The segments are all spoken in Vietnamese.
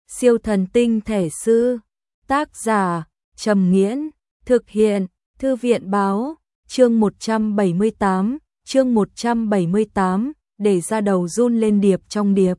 Siêu thần tinh thể sư. Tác giả Trầm Nghiễn. Thực hiện Thư viện báo. Chương 178, để ra đầu run lên điệp trong điệp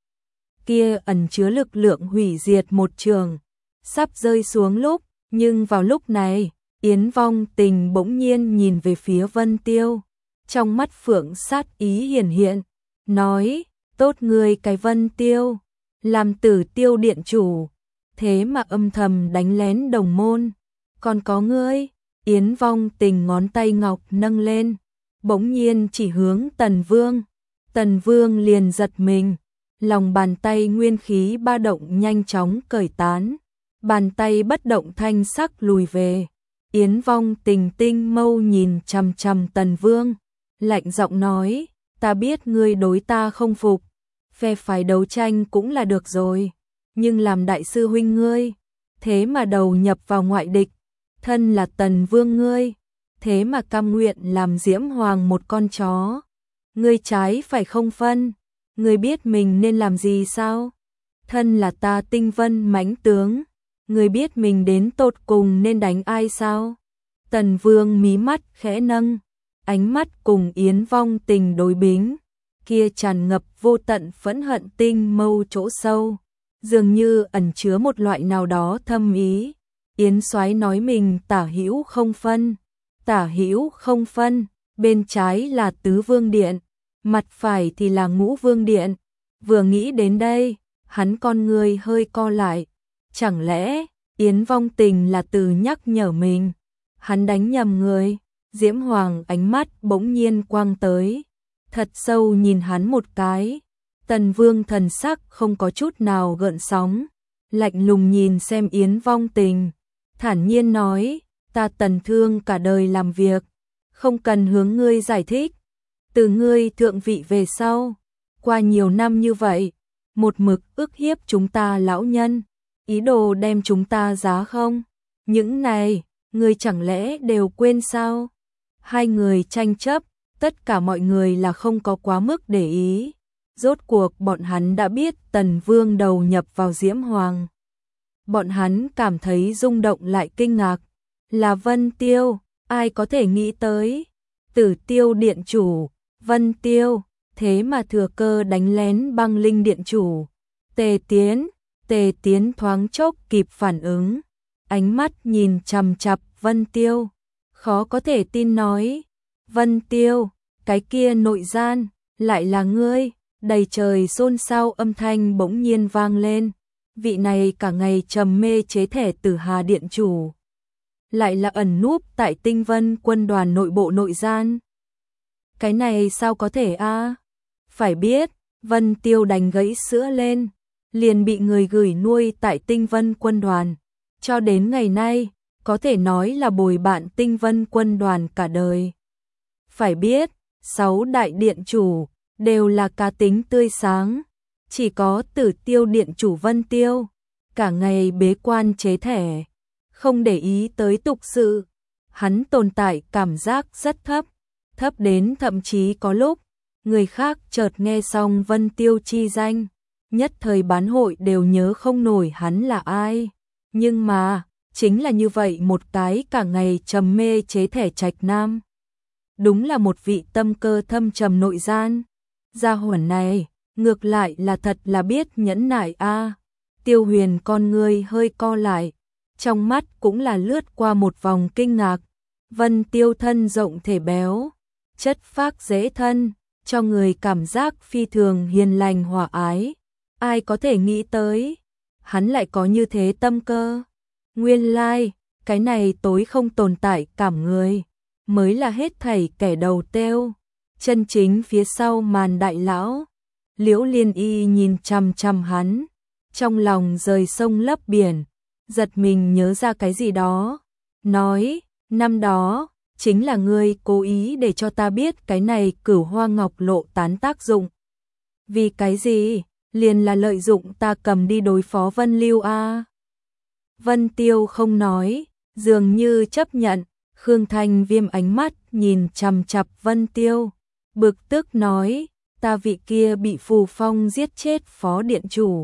kia ẩn chứa lực lượng hủy diệt một trường, sắp rơi xuống lúc, nhưng vào lúc này, Yến Vong Tình bỗng nhiên nhìn về phía Vân Tiêu, trong mắt phượng sát ý hiển hiện, nói, tốt ngươi cái Vân Tiêu, làm Tử Tiêu điện chủ, thế mà âm thầm đánh lén đồng môn, còn có ngươi. Yến Vong Tình ngón tay ngọc nâng lên, bỗng nhiên chỉ hướng Tần Vương. Tần Vương liền giật mình, lòng bàn tay nguyên khí ba động nhanh chóng cởi tán, bàn tay bất động thanh sắc lùi về. Yến Vong Tình tinh mâu nhìn chằm chằm Tần Vương, lạnh giọng nói, ta biết ngươi đối ta không phục, phe phái đấu tranh cũng là được rồi, nhưng làm đại sư huynh ngươi, thế mà đầu nhập vào ngoại địch, thân là Tần Vương ngươi, thế mà cam nguyện làm Diễm Hoàng một con chó. Ngươi trái phải không phân, ngươi biết mình nên làm gì sao? Thân là ta Tinh Vân mãnh tướng, ngươi biết mình đến tột cùng nên đánh ai sao? Tần Vương mí mắt khẽ nâng, ánh mắt cùng Yến Vong Tình đối bính, kia tràn ngập vô tận phẫn hận tinh mâu chỗ sâu, dường như ẩn chứa một loại nào đó thâm ý. Yến Soái nói mình tả hữu không phân, tả hữu không phân, bên trái là Tứ Vương Điện, mặt phải thì là Ngũ Vương Điện. Vừa nghĩ đến đây, hắn con người hơi co lại. Chẳng lẽ Yến Vong Tình là từ nhắc nhở mình? Hắn đánh nhầm người. Diễm Hoàng ánh mắt bỗng nhiên quang tới, thật sâu nhìn hắn một cái. Tần Vương thần sắc không có chút nào gợn sóng, lạnh lùng nhìn xem Yến Vong Tình, thản nhiên nói, ta Tần Thương cả đời làm việc, không cần hướng ngươi giải thích. Từ ngươi thượng vị về sau, qua nhiều năm như vậy, một mực ức hiếp chúng ta lão nhân, ý đồ đem chúng ta giá không? Những này, ngươi chẳng lẽ đều quên sao? Hai người tranh chấp, tất cả mọi người là không có quá mức để ý. Rốt cuộc bọn hắn đã biết Tần Vương đầu nhập vào Diễm Hoàng. Bọn hắn cảm thấy rung động lại kinh ngạc, là Vân Tiêu, ai có thể nghĩ tới? Tử Tiêu điện chủ, Vân Tiêu, thế mà thừa cơ đánh lén Băng Linh điện chủ. Tề Tiến thoáng chốc kịp phản ứng, ánh mắt nhìn chằm chằm Vân Tiêu, khó có thể tin nói, Vân Tiêu, cái kia nội gian, lại là ngươi. Đầy trời xôn xao âm thanh bỗng nhiên vang lên, vị này cả ngày trầm mê chế thẻ Tử Hà điện chủ, lại là ẩn núp tại Tinh Vân quân đoàn nội bộ nội gian. Cái này sao có thể a? Phải biết, Vân Tiêu đánh gãy sữa lên, liền bị người gửi nuôi tại Tinh Vân quân đoàn, cho đến ngày nay, có thể nói là bồi bạn Tinh Vân quân đoàn cả đời. Phải biết, 6 đại điện chủ đều là cá tính tươi sáng, chỉ có Tử Tiêu điện chủ Vân Tiêu, cả ngày bế quan chế thẻ, không để ý tới tục sự. Hắn tồn tại cảm giác rất thấp, thấp đến thậm chí có lúc, người khác chợt nghe xong Vân Tiêu chi danh, nhất thời bán hội đều nhớ không nổi hắn là ai. Nhưng mà, chính là như vậy một cái cả ngày trầm mê chế thẻ trạch nam. Đúng là một vị tâm cơ thâm trầm nội gian. Gia hỏa này, ngược lại là thật là biết nhẫn nại a. Tiêu Huyền con ngươi hơi co lại, trong mắt cũng là lướt qua một vòng kinh ngạc. Vân Tiêu thân rộng thể béo, chất phác dễ thân, cho người cảm giác phi thường hiền lành hòa ái. Ai có thể nghĩ tới, hắn lại có như thế tâm cơ. Nguyên lai, cái này tối không tồn tại cảm người, mới là hết thảy kẻ đầu têu. Chân chính phía sau màn đại lão. Liễu Liên Y nhìn chằm chằm hắn, trong lòng rời sông lấp biển, giật mình nhớ ra cái gì đó, nói, năm đó, chính là ngươi cố ý để cho ta biết cái này Cửu Hoa Ngọc Lộ tán tác dụng. Vì cái gì? Liền là lợi dụng ta cầm đi đối phó Vân Lưu a. Vân Tiêu không nói, dường như chấp nhận. Khương Thanh Viêm ánh mắt nhìn chằm chằm Vân Tiêu, bực tức nói, ta vị kia bị Phù Phong giết chết phó điện chủ,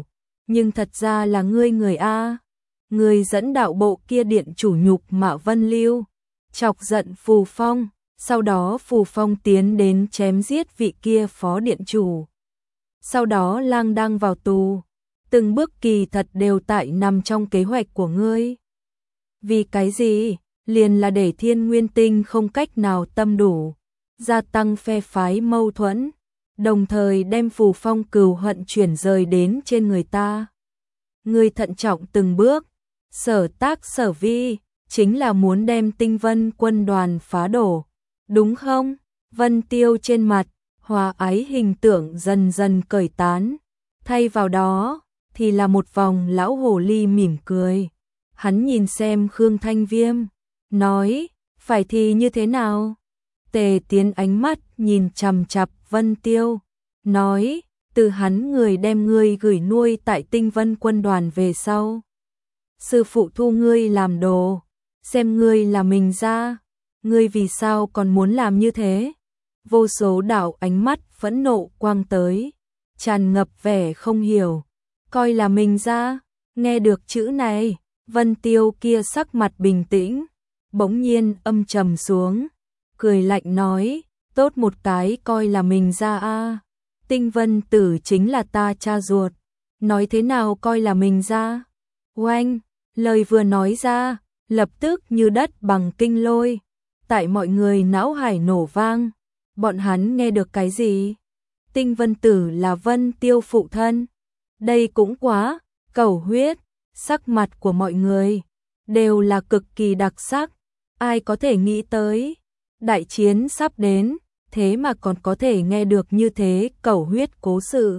nhưng thật ra là ngươi người A. Ngươi dẫn đạo bộ kia điện chủ nhục mạ Vân Lưu, chọc giận Phù Phong, sau đó Phù Phong tiến đến chém giết vị kia phó điện chủ. Sau đó lang đăng vào tù, từng bước kỳ thật đều tại nằm trong kế hoạch của ngươi. Vì cái gì? Liền là để Thiên Nguyên Tinh không cách nào tâm đủ, gia tăng phe phái mâu thuẫn, đồng thời đem Phù Phong cừu hận chuyển rời đến trên người ta. Ngươi thận trọng từng bước, sở tác sở vi, chính là muốn đem Tinh Vân quân đoàn phá đổ, đúng không? Vân Tiêu trên mặt, hòa ái hình tượng dần dần cởi tán, thay vào đó thì là một vòng lão hồ ly mỉm cười. Hắn nhìn xem Khương Thanh Viêm, nói, phải thì như thế nào? Tề Tiến ánh mắt nhìn chằm chằm Vân Tiêu, nói, từ hắn người đem ngươi gửi nuôi tại Tinh Vân quân đoàn về sau. Sư phụ thu ngươi làm đồ, xem ngươi là mình ra, ngươi vì sao còn muốn làm như thế? Vô số đạo ánh mắt phẫn nộ quang tới, tràn ngập vẻ không hiểu, coi là mình ra, nghe được chữ này, Vân Tiêu kia sắc mặt bình tĩnh, bỗng nhiên âm trầm xuống, cười lạnh nói, tốt một cái coi là mình ra a. Tinh Vân Tử chính là ta cha ruột, nói thế nào coi là mình ra? Oanh, lời vừa nói ra, lập tức như đất bằng kinh lôi, tại mọi người não hải nổ vang, bọn hắn nghe được cái gì? Tinh Vân Tử là Vân Tiêu phụ thân, đây cũng quá, cẩu huyết, sắc mặt của mọi người đều là cực kỳ đặc sắc, ai có thể nghĩ tới, đại chiến sắp đến, thế mà còn có thể nghe được như thế cẩu huyết cố sự.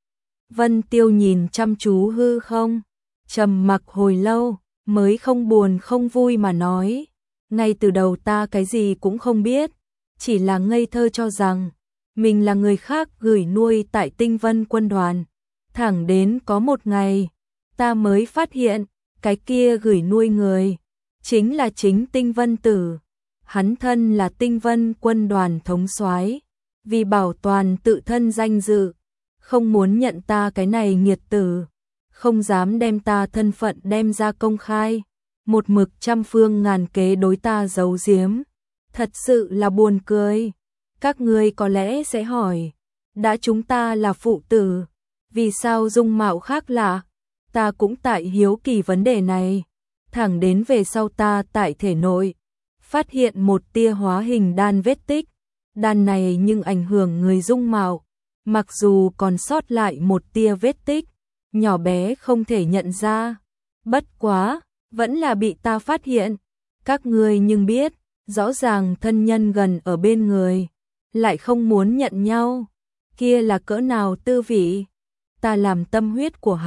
Vân Tiêu nhìn chăm chú hư không, trầm mặc hồi lâu, mới không buồn không vui mà nói, ngay từ đầu ta cái gì cũng không biết, chỉ là ngây thơ cho rằng mình là người khác gửi nuôi tại Tinh Vân quân đoàn, thẳng đến có một ngày, ta mới phát hiện, cái kia gửi nuôi người, chính là chính Tinh Vân Tử. Hắn thân là Tinh Vân quân đoàn thống soái, vì bảo toàn tự thân danh dự, không muốn nhận ta cái này nghiệt tử, không dám đem ta thân phận đem ra công khai, một mực trăm phương ngàn kế đối ta giấu giếm. Thật sự là buồn cười. Các ngươi có lẽ sẽ hỏi, đã chúng ta là phụ tử, vì sao dung mạo khác lạ? Ta cũng tại hiếu kỳ vấn đề này, thẳng đến về sau ta tại thể nội phát hiện một tia hóa hình đan vết tích, đan này nhưng ảnh hưởng người dung mạo, mặc dù còn sót lại một tia vết tích, nhỏ bé không thể nhận ra, bất quá, vẫn là bị ta phát hiện. Các ngươi nhưng biết, rõ ràng thân nhân gần ở bên người, lại không muốn nhận nhau, kia là cỡ nào tư vị? Ta làm tâm huyết của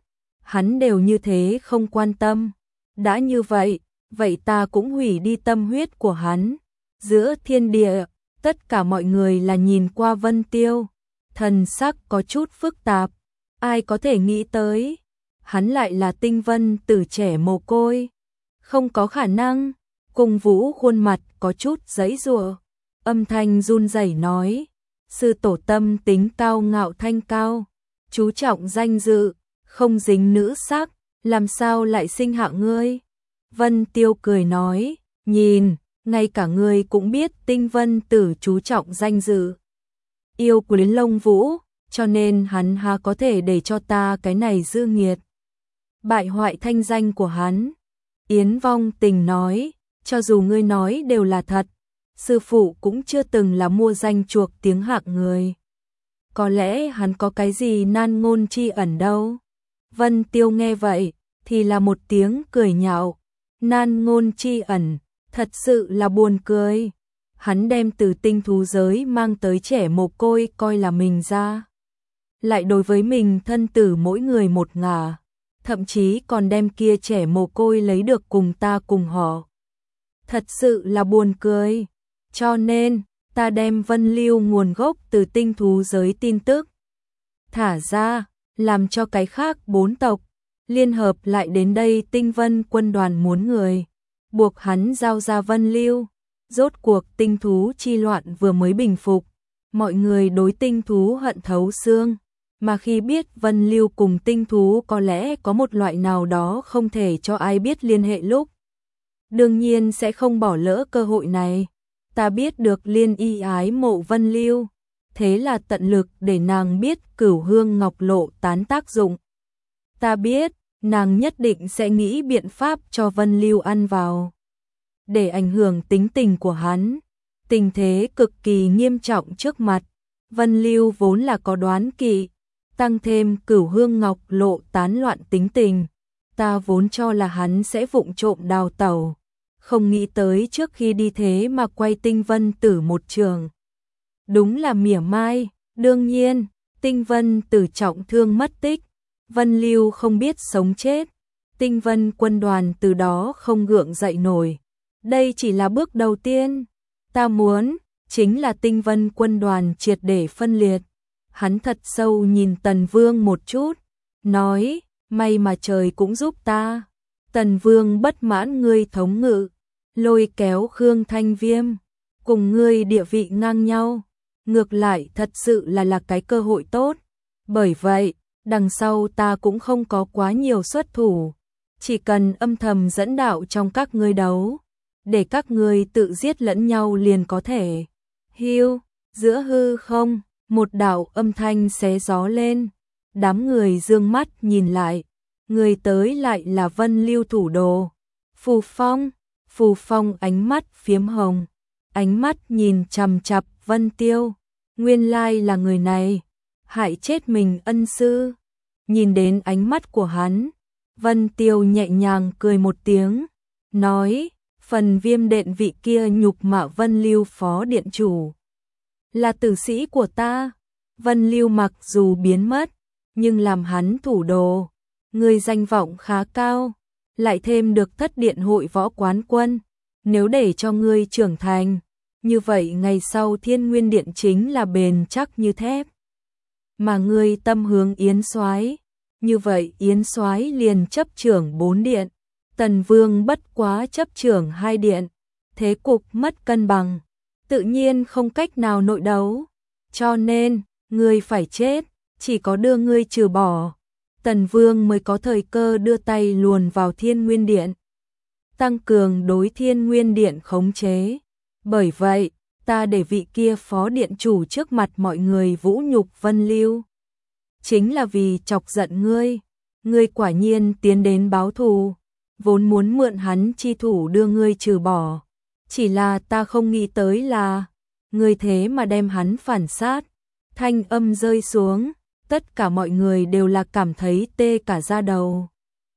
hắn đều như thế không quan tâm. Đã như vậy, vậy ta cũng hủy đi tâm huyết của hắn. Giữa thiên địa, tất cả mọi người là nhìn qua Vân Tiêu, thần sắc có chút phức tạp, ai có thể nghĩ tới, hắn lại là Tinh Vân Tử trẻ mồ côi. Không có khả năng. Cung Vũ khuôn mặt có chút giãy giụa, âm thanh run rẩy nói, sư tổ tâm tính cao ngạo thanh cao, chú trọng danh dự, không dính nữ sắc, làm sao lại sinh hạ ngươi? Vân Tiêu cười nói, nhìn, ngay cả ngươi cũng biết Tinh Vân Tử chú trọng danh dự, yêu quý Long Vũ, cho nên hắn há có thể để cho ta cái này dư nghiệt bại hoại thanh danh của hắn. Yến Vong Tình nói, cho dù ngươi nói đều là thật, sư phụ cũng chưa từng là mua danh chuộc tiếng hạng người. Có lẽ hắn có cái gì nan ngôn chi ẩn đâu. Vân Tiêu nghe vậy, thì là một tiếng cười nhạo. Nan ngôn chi ẩn, thật sự là buồn cười. Hắn đem từ tinh thú giới mang tới trẻ mồ côi coi là mình ra. Lại đối với mình thân tử mỗi người một ngả, thậm chí còn đem kia trẻ mồ côi lấy được cùng ta cùng họ. Thật sự là buồn cười. Cho nên, ta đem Vân Lưu nguồn gốc từ tinh thú giới tin tức thả ra, làm cho cái khác 4 tộc liên hợp lại đến đây. Tinh Vân quân đoàn muốn người, buộc hắn giao ra Vân Lưu. Rốt cuộc tinh thú chi loạn vừa mới bình phục, mọi người đối tinh thú hận thấu xương, mà khi biết Vân Lưu cùng tinh thú có lẽ có một loại nào đó không thể cho ai biết liên hệ lúc, đương nhiên sẽ không bỏ lỡ cơ hội này. Ta biết được Liên Y ái mộ Vân Lưu, thế là tận lực để nàng biết Cửu Hương Ngọc Lộ tán tác dụng. Ta biết, nàng nhất định sẽ nghĩ biện pháp cho Vân Lưu ăn vào, để ảnh hưởng tính tình của hắn. Tình thế cực kỳ nghiêm trọng trước mặt, Vân Lưu vốn là có đoán kỵ, tăng thêm Cửu Hương Ngọc Lộ tán loạn tính tình, ta vốn cho là hắn sẽ vụng trộm đào tẩu, không nghĩ tới trước khi đi thế mà quay Tinh Vân Tử một trường. Đúng là mỉa mai. Đương nhiên, Tinh Vân Tử trọng thương mất tích, Vân Lưu không biết sống chết, Tinh Vân quân đoàn từ đó không gượng dậy nổi. Đây chỉ là bước đầu tiên, ta muốn chính là Tinh Vân quân đoàn triệt để phân liệt. Hắn thật sâu nhìn Tần Vương một chút, nói, may mà trời cũng giúp ta. Tần Vương bất mãn ngươi thống ngự, lôi kéo Khương Thanh Viêm, cùng ngươi địa vị ngang nhau, ngược lại thật sự là cái cơ hội tốt. Bởi vậy, đằng sau ta cũng không có quá nhiều xuất thủ, chỉ cần âm thầm dẫn đạo trong các ngươi đấu, để các ngươi tự giết lẫn nhau liền có thể. Hiu, giữa hư không, một đạo âm thanh xé gió lên, đám người dương mắt nhìn lại, người tới lại là Vân Lưu thủ đồ, Phù Phong. Phù Phong ánh mắt phiếm hồng, ánh mắt nhìn chằm chằm Vân Tiêu, nguyên lai là người này, hại chết mình ân sư. Nhìn đến ánh mắt của hắn, Vân Tiêu nhẹ nhàng cười một tiếng, nói, phần Viêm Điện vị kia nhục mạ Vân Lưu phó điện chủ, là tử sĩ của ta. Vân Lưu mặc dù biến mất, nhưng làm hắn thủ đồ, người danh vọng khá cao, lại thêm được thất điện hội võ quán quân, nếu để cho ngươi trưởng thành, như vậy ngày sau Thiên Nguyên Điện chính là bền chắc như thép. Mà ngươi tâm hướng Yến Soái, như vậy Yến Soái liền chấp trưởng 4 điện, Tần Vương bất quá chấp trưởng 2 điện, thế cục mất cân bằng, tự nhiên không cách nào nội đấu, cho nên ngươi phải chết, chỉ có đưa ngươi trừ bỏ, Tần Vương mới có thời cơ đưa tay luồn vào Thiên Nguyên Điện, tăng cường đối Thiên Nguyên Điện khống chế. Bởi vậy, ta để vị kia phó điện chủ trước mặt mọi người vũ nhục Vân Lưu, chính là vì chọc giận ngươi. Ngươi quả nhiên tiến đến báo thù, vốn muốn mượn hắn chi thủ đưa ngươi trừ bỏ, chỉ là ta không nghĩ tới là ngươi thế mà đem hắn phản sát. Thanh âm rơi xuống, tất cả mọi người đều là cảm thấy tê cả da đầu.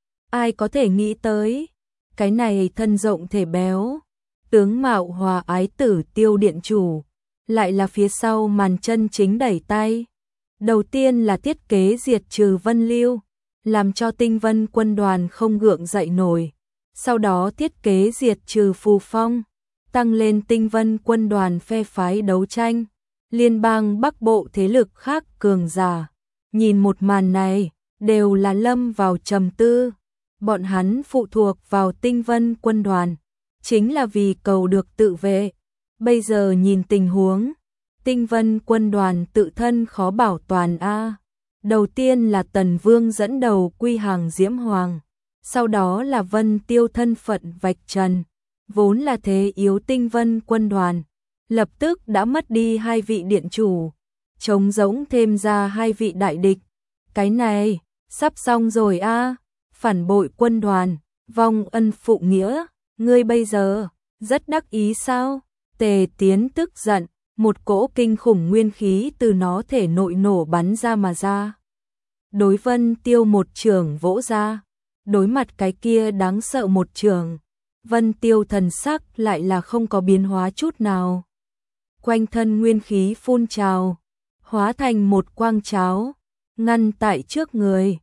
Ai có thể nghĩ tới, cái này thân rộng thể béo, tướng mạo hòa ái tử Tiêu điện chủ, lại là phía sau màn chân chính đẩy tay. Đầu tiên là thiết kế diệt trừ Vân Lưu, làm cho Tinh Vân quân đoàn không gượng dậy nổi. Sau đó thiết kế diệt trừ Phù Phong, tăng lên Tinh Vân quân đoàn phe phái đấu tranh. Liên bang Bắc Bộ thế lực khác cường giả, nhìn một màn này, đều là lâm vào trầm tư. Bọn hắn phụ thuộc vào Tinh Vân quân đoàn, chính là vì cầu được tự vệ. Bây giờ nhìn tình huống, Tinh Vân quân đoàn tự thân khó bảo toàn a. Đầu tiên là Tần Vương dẫn đầu quy hàng Diễm Hoàng, sau đó là Vân Tiêu thân phận vạch trần, vốn là thế yếu Tinh Vân quân đoàn, lập tức đã mất đi 2 vị điện chủ, trống rỗng thêm ra 2 vị đại địch. Cái này, sắp xong rồi a. Phản bội quân đoàn, vong ân phụ nghĩa, ngươi bây giờ rất đắc ý sao? Tề Tiến tức giận, một cỗ kinh khủng nguyên khí từ nó thể nội nổ bắn ra mà ra. Đối Vân Tiêu một trường vỗ ra, đối mặt cái kia đáng sợ một trường, Vân Tiêu thần sắc lại là không có biến hóa chút nào. Quanh thân nguyên khí phun trào, hóa thành một quang cháo, ngăn tại trước người,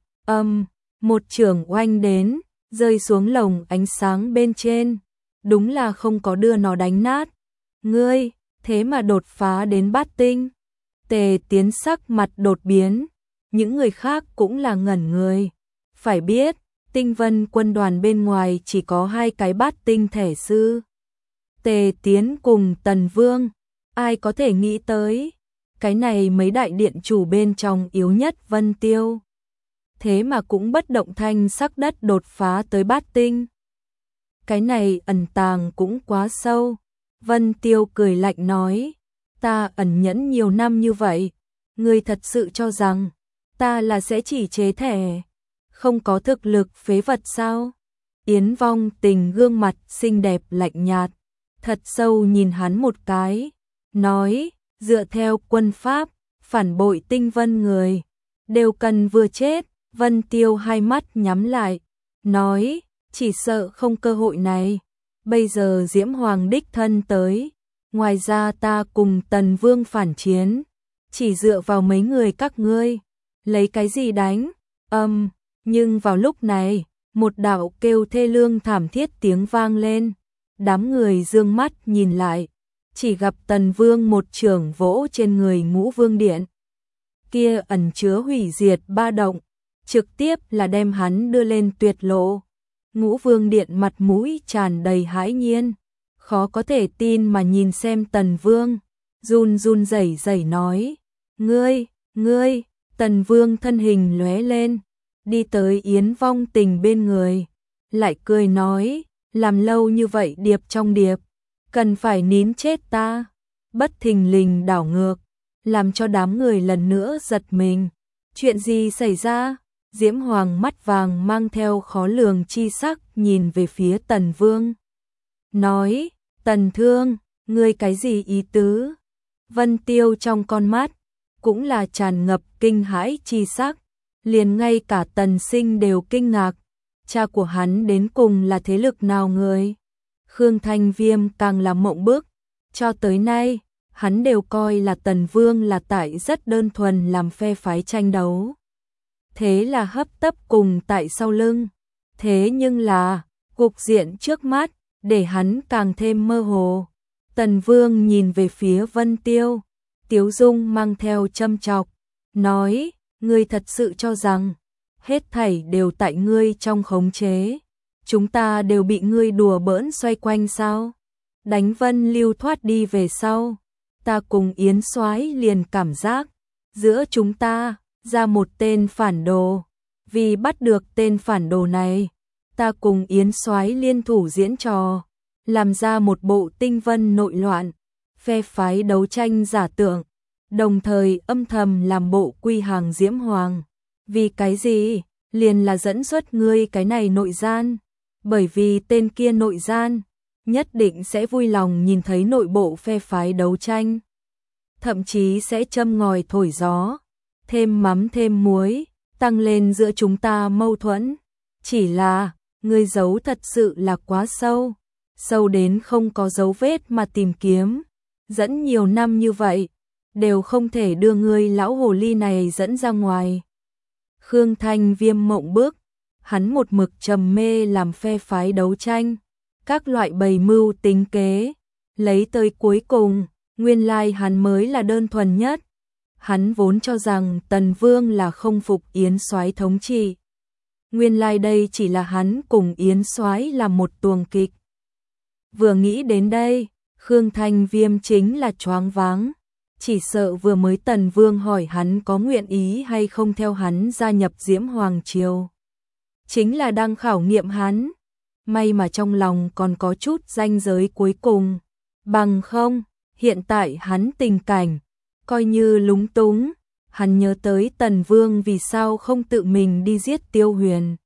một trường oanh đến, rơi xuống lồng ánh sáng bên trên, đúng là không có đưa nó đánh nát. Ngươi, thế mà đột phá đến bát tinh. Tề Tiến sắc mặt đột biến, những người khác cũng là ngẩn người. Phải biết, Tinh Vân quân đoàn bên ngoài chỉ có 2 cái bát tinh thể sư. Tề Tiến cùng Tần Vương, ai có thể nghĩ tới, cái này mấy đại điện chủ bên trong yếu nhất Vân Tiêu. Thế mà cũng bất động thanh sắc đất đột phá tới bát tinh. Cái này ẩn tàng cũng quá sâu. Vân Tiêu cười lạnh nói, ta ẩn nhẫn nhiều năm như vậy, ngươi thật sự cho rằng ta là sẽ chỉ chế thẻ, không có thực lực phế vật sao? Yến Vong Tình gương mặt xinh đẹp lạnh nhạt, thật sâu nhìn hắn một cái, nói, dựa theo quân pháp, phản bội tinh vân người, đều cần vừa chết. Vân Tiêu hai mắt nhắm lại, nói, chỉ sợ không cơ hội này. Bây giờ Diễm Hoàng đích thân tới, ngoài ra ta cùng Tần Vương phản chiến, chỉ dựa vào mấy người các ngươi, lấy cái gì đánh? Nhưng vào lúc này, một đạo kêu thê lương thảm thiết tiếng vang lên, đám người dương mắt nhìn lại, chỉ gặp Tần Vương một chưởng vỗ trên người Ngũ Vương Điện. Kia ẩn chứa hủy diệt ba động, trực tiếp là đem hắn đưa lên tuyệt lộ. Ngũ Vương Điện mặt mũi tràn đầy hãi nhiên, khó có thể tin mà nhìn xem Tần Vương, run run rẩy rẩy nói, ngươi, Tần Vương thân hình lóe lên, đi tới Yến Vong Tình bên người, lại cười nói, làm lâu như vậy điệp trong điệp, cần phải nín chết ta. Bất thình lình đảo ngược, làm cho đám người lần nữa giật mình. Chuyện gì xảy ra? Diễm Hoàng mắt vàng mang theo khó lường chi sắc nhìn về phía Tần Vương. Nói, Tần Thương, ngươi cái gì ý tứ? Vân Tiêu trong con mắt, cũng là tràn ngập kinh hãi chi sắc. Liền ngay cả Tần Sinh đều kinh ngạc. Cha của hắn đến cùng là thế lực nào người? Khương Thanh Viêm càng là mộng bức. Cho tới nay, hắn đều coi là Tần Vương là tại rất đơn thuần làm phe phái tranh đấu. Thế là hấp tấp cùng tại sau lưng. Thế nhưng là, cục diện trước mắt, để hắn càng thêm mơ hồ. Tần Vương nhìn về phía Vân Tiêu, tiếu dung mang theo châm chọc, nói, ngươi thật sự cho rằng, hết thảy đều tại ngươi trong khống chế. Chúng ta đều bị ngươi đùa bỡn xoay quanh sao? Đánh Vân Lưu thoát đi về sau, ta cùng Yến Soái liền cảm giác, giữa chúng ta, ra một tên phản đồ. Vì bắt được tên phản đồ này, ta cùng Yến Soái liên thủ diễn trò, làm ra một bộ tinh vân nội loạn, phe phái đấu tranh giả tưởng, đồng thời âm thầm làm bộ quy hàng Diễm Hoàng. Vì cái gì? Liền là dẫn xuất ngươi cái này nội gian. Bởi vì tên kia nội gian, nhất định sẽ vui lòng nhìn thấy nội bộ phe phái đấu tranh. Thậm chí sẽ châm ngòi thổi gió, thêm mắm thêm muối, tăng lên giữa chúng ta mâu thuẫn. Chỉ là, ngươi giấu thật sự là quá sâu, sâu đến không có dấu vết mà tìm kiếm. Dẫn nhiều năm như vậy, đều không thể đưa ngươi lão hồ ly này dẫn ra ngoài. Khương Thanh Viêm mộng bức, hắn một mực trầm mê làm phe phái đấu tranh, các loại bày mưu tính kế, lấy tới cuối cùng, nguyên lai hắn mới là đơn thuần nhất. Hắn vốn cho rằng Tần Vương là không phục Yến Soái thống trị. Nguyên lai đây chỉ là hắn cùng Yến Soái làm một tuồng kịch. Vừa nghĩ đến đây, Khương Thanh Viêm chính là choáng váng. Chỉ sợ vừa mới Tần Vương hỏi hắn có nguyện ý hay không theo hắn gia nhập Diễm Hoàng Triều. Chính là đang khảo nghiệm hắn. May mà trong lòng còn có chút ranh giới cuối cùng. Bằng không, hiện tại hắn tình cảnh, coi như lúng túng. Hắn nhớ tới Tần Vương vì sao không tự mình đi giết Tiêu Huyền,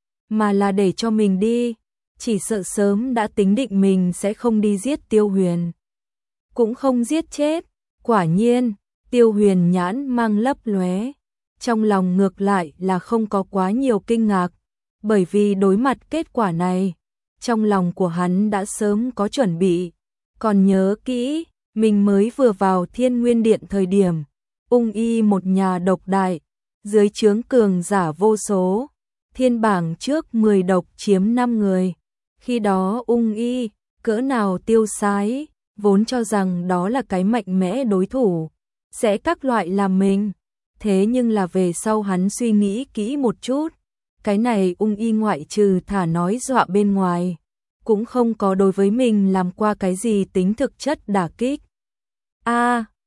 mà là để cho mình đi. Chỉ sợ sớm đã tính định mình sẽ không đi giết Tiêu Huyền, cũng không giết chết. Quả nhiên, Tiêu Huyền nhãn mang lấp lóe, trong lòng ngược lại là không có quá nhiều kinh ngạc, bởi vì đối mặt kết quả này, trong lòng của hắn đã sớm có chuẩn bị. Còn nhớ kỹ, mình mới vừa vào Thiên Nguyên Điện thời điểm, Ung Y một nhà độc đại, dưới trướng cường giả vô số, thiên bảng trước 10 độc chiếm 5 người. Khi đó Ung Y, cỡ nào tiêu sái, vốn cho rằng đó là cái mạnh mẽ đối thủ, sẽ các loại làm mình. Thế nhưng là về sau hắn suy nghĩ kỹ một chút, cái này Ung Y ngoại trừ thả nói dọa bên ngoài, cũng không có đối với mình làm qua cái gì tính thực chất đả kích.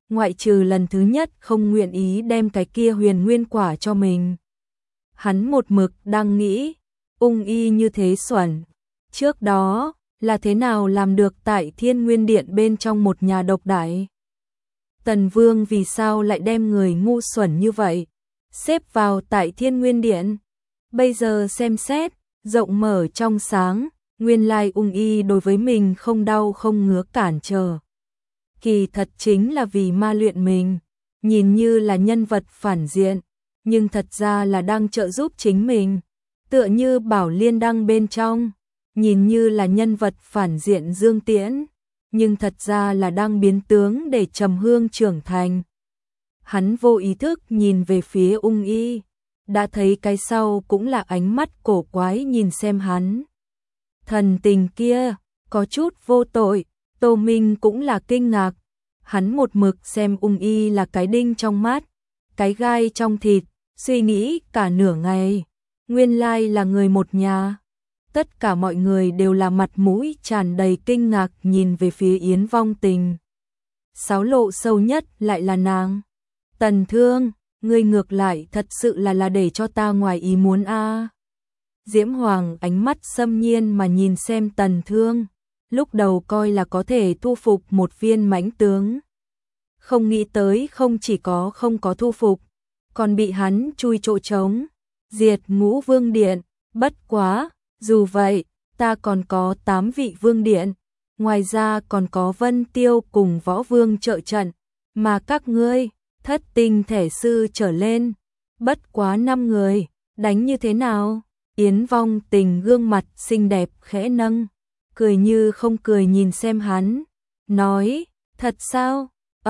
ngoại trừ lần thứ nhất không nguyện ý đem cái kia huyền nguyên quả cho mình. Hắn một mực đang nghĩ, Ung Y như thế xuẩn, trước đó là thế nào làm được tại Thiên Nguyên Điện bên trong một nhà độc đại. Tần Vương vì sao lại đem người ngu xuẩn như vậy xếp vào tại Thiên Nguyên Điện? Bây giờ xem xét, rộng mở trong sáng, nguyên lai Ung Y đối với mình không đau không ngứa cản trở. Kỳ thật chính là vì ma luyện mình, nhìn như là nhân vật phản diện, nhưng thật ra là đang trợ giúp chính mình. Tựa như Bảo Liên Đăng bên trong, nhìn như là nhân vật phản diện Dương Tiễn, nhưng thật ra là đang biến tướng để Trầm Hương trưởng thành. Hắn vô ý thức nhìn về phía Ung Y, đã thấy cái sau cũng là ánh mắt cổ quái nhìn xem hắn. Thần tình kia, có chút vô tội, Tô Minh cũng là kinh ngạc. Hắn một mực xem Ung Y là cái đinh trong mắt, cái gai trong thịt, suy nghĩ cả nửa ngày. Nguyên lai là người một nhà. Tất cả mọi người đều là mặt mũi tràn đầy kinh ngạc nhìn về phía Yến Vong Tình. Sáo lộ sâu nhất lại là nàng. Tần Thương, ngươi ngược lại thật sự là để cho ta ngoài ý muốn a. Diễm Hoàng ánh mắt xâm nhiên mà nhìn xem Tần Thương, lúc đầu coi là có thể thu phục một viên mãnh tướng. Không nghĩ tới không chỉ có không có thu phục, còn bị hắn chui chỗ trống, diệt Ngũ Vương Điện. Bất quá, dù vậy, ta còn có 8 vị vương điện, ngoài ra còn có Vân Tiêu cùng Võ Vương trợ trận, mà các ngươi, thất tinh thể sư trở lên, bất quá 5 người, đánh như thế nào? Yến Vong Tình gương mặt xinh đẹp khẽ nâng, cười như không cười nhìn xem hắn, nói, thật sao?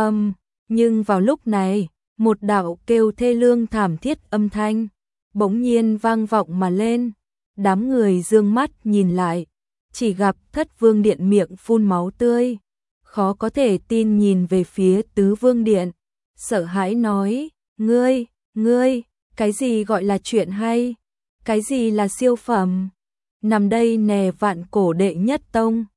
Nhưng vào lúc này, một đạo kêu thê lương thảm thiết âm thanh, bỗng nhiên vang vọng mà lên. Đám người dương mắt nhìn lại, chỉ gặp Thất Vương Điện miệng phun máu tươi, khó có thể tin nhìn về phía Tứ Vương Điện, sợ hãi nói, ngươi, cái gì gọi là chuyện hay, cái gì là siêu phẩm, nằm đây nè vạn cổ đệ nhất tông,